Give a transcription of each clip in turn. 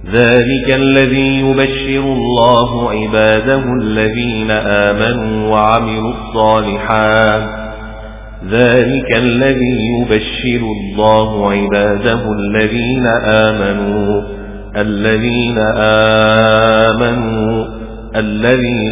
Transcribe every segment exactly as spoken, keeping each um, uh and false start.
ذلك الذي يبشر الله عباده الذين آمنوا وعملوا الصالحات ذلك الذي يبشر الله عباده الذين آمنوا الذين آمنوا الذين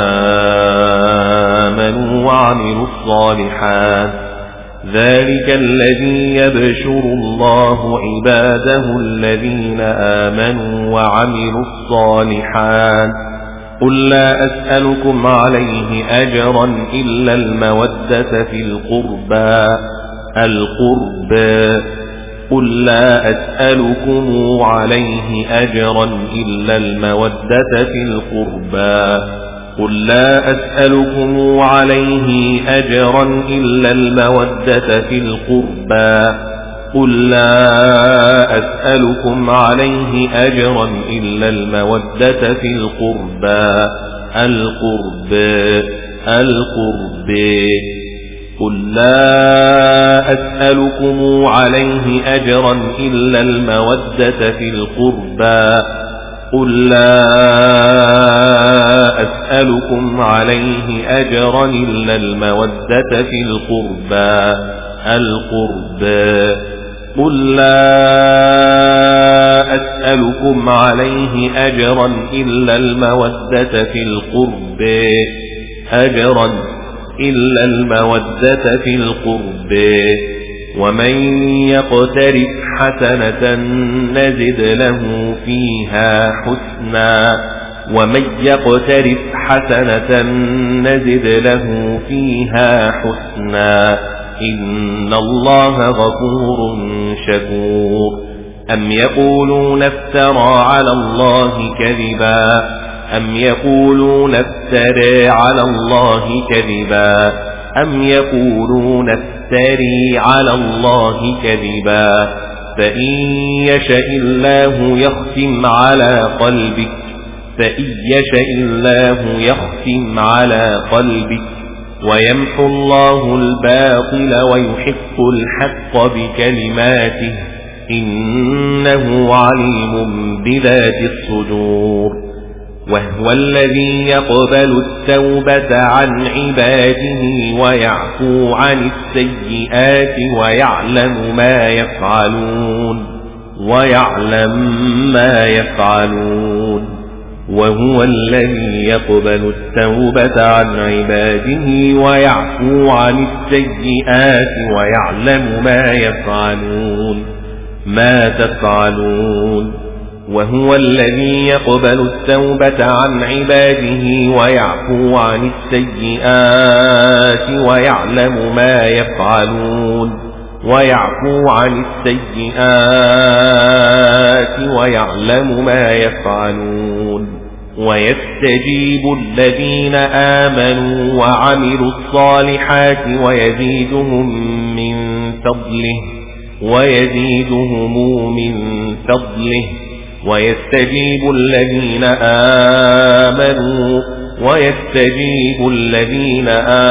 آمنوا وعملوا الصالحات ذلك الذي يبشر الله عباده الذين آمنوا وعملوا الصالحات قل لا أسألكم عليه أجرا إلا المودة في القربى القربى قل لا أسألكم عليه أجرا إلا المودة في القربى قل لا أسألكم عليه أجرا إلا المودة في القربى قل لا أسألكم عليه أجرا إلا المودة في القربى القربى القربى قل لا أسألكم عليه أجرا إلا المودة في القربى قل لا أسألكم عليه أجرا إلا المودة في القربى القربى قل لا أسألكم عليه أجرا إلا المودة في القربى أجرا إلا المودة في القربى ومن يقترف حسنة نزد له فيها حسنا ومن يقترف حسنة نزد له فيها حسنا إن الله غفور شكور أم يقولون افترى على الله كذبا أم يقولون افترى على الله كذبا أم يقولون افتري على الله كذبا فإن يشاء الله يختم على قلبك فإن يشاء الله يختم على قلبك ويمحو الله الباطل ويحق الحق بكلماته إنه عليم بذات الصدور وهو الذي يقبل التوبة عن عباده ويعفو عن السيئات ويعلم ما يفعلون ويعلم ما يفعلون وهو الذي يقبل التوبة عن عباده ويعفو عن السيئات ويعلم ما يفعلون ما تفعلون وهو الذي يقبل التوبة عن عباده ويعفو عن السيئات ويعلم ما يفعلون ويعفو عن السيئات ويعلم ما يفعلون ويستجيب الذين آمنوا وعملوا الصالحات ويزيدهم من فضله ويزيدهم من فضله ويستجيب الذين آمنوا ويستجيب الذين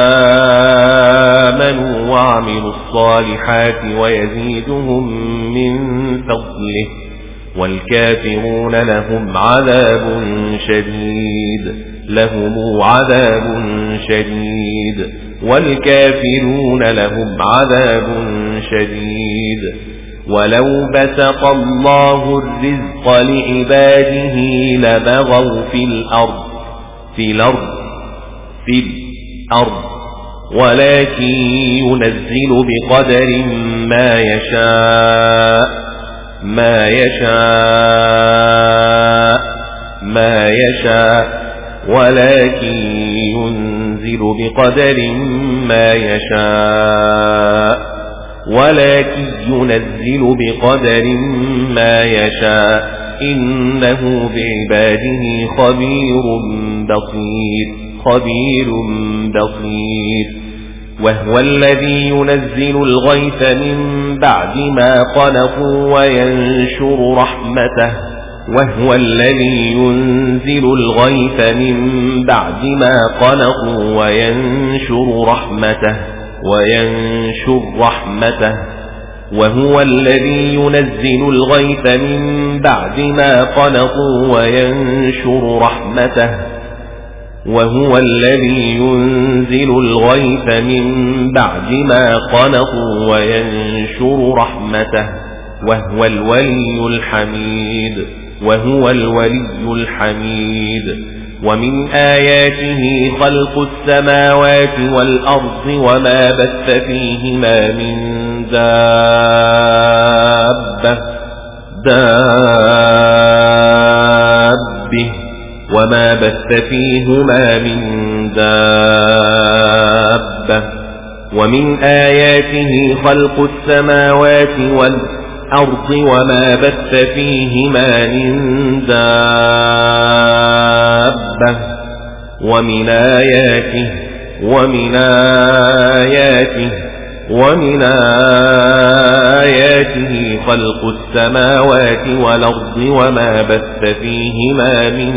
آمنوا وعملوا الصالحات ويزيدهم من فضله والكافرون لهم عذاب شديد لهم عذاب شديد والكافرون لهم عذاب شديد ولو بسط الله الرزق لعباده لبغوا في الأرض في الأرض في الأرض ولكن ينزل بقدر ما يشاء ما يشاء ما يشاء ولكن ينزل بقدر ما يشاء ولكن ينزل بقدر ما يشاء إنه بعباده خبير بصير خبير بصير وهو الذي ينزل الغيث من بعد ما قنطوا وينشر رحمته وهو الذي ينزل الغيث من بعد ما قنطوا وينشر رحمته وينشر رحمته وهو الذي ينزل الغيث من بعد ما قنطوا وينشر رحمته وهو الذي ينزل الغيث من بعد ما قنطوا وينشر رحمته وهو الولي الحميد وهو الولي الحميد ومن آياته خلق السماوات والأرض وما بث فيهما من دابة دابه وما بث فيهما من دابة ومن آياته خلق السماوات والأرض وما بث فيهما من دابة ومن آياته ومن آياته ومن آياته خلق السماوات والأرض وما بث فيهما من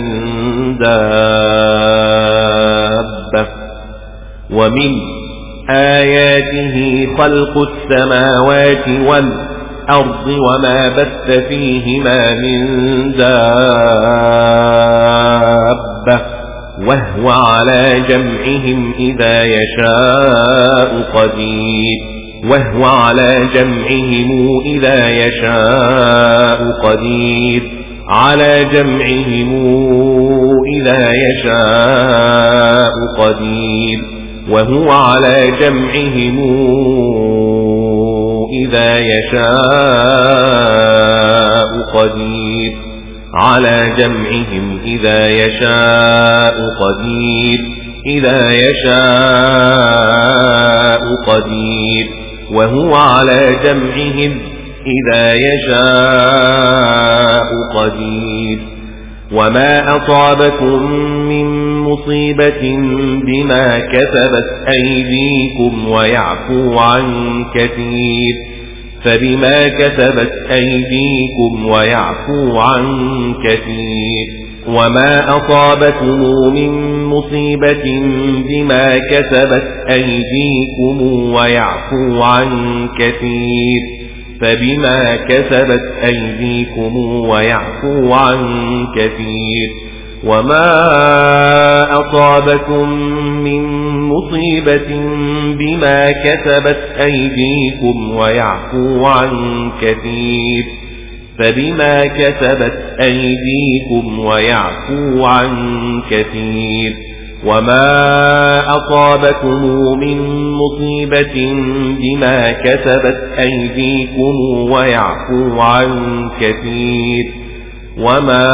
دابة ومن آياته خلق السماوات والأرض وما بث فيهما من دابة وهو على جمعهم إذا يشاء قدير وهو على جمعهم إذا يشاء قدير على جمعهم إذا يشاء قدير وهو على جمعهم إذا يشاء قدير على جمعهم إذا يشاء قدير إذا يشاء قدير وهو على جمعهم إذا يشاء قدير وما أصابكم من مصيبة بما كسبت أيديكم ويعفو عن كثير فبما كسبت أيديكم ويعفو عن كثير وما أصابكم من مصيبة بما كسبت أيديكم ويعفو عن كثير فبما كسبت أيديكم ويعفو عن كثير وما أصابكم من مصيبة بما كسبت أيديكم ويعفو عن كثير فبما كسبت أيديكم ويعفو عن كثير وما أصابكم من مصيبة بما كسبت أيديكم ويعفو عن كثير وما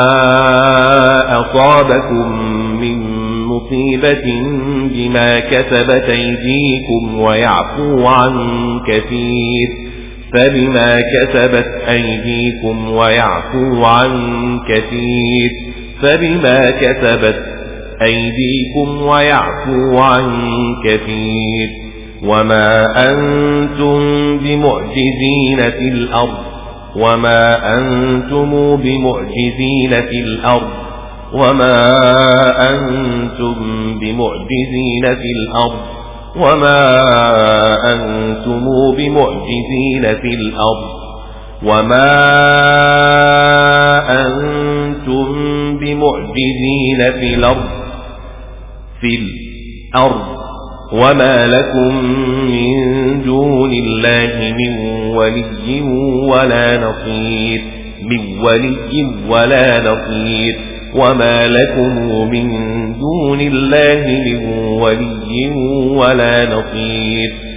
أصابكم من مصيبة بما كسبت أيديكم ويعفو عن كثير فبما كسبت أيديكم ويعفو عن كثير فبما كسبت أيديكم ويعفو عن كثير وما أنتم بمعجزين في الأرض وما أنتم بمعجزين في الأرض وما أنتم بمعجزين في الأرض وما أنتم بمعجزين في الأرض وما أنتم بمعجزين في الأرض في الأرض وما لكم من دون الله من ولي ولا نصير من ولي ولا نصير وما لكم من دون الله من ولي ولا نصير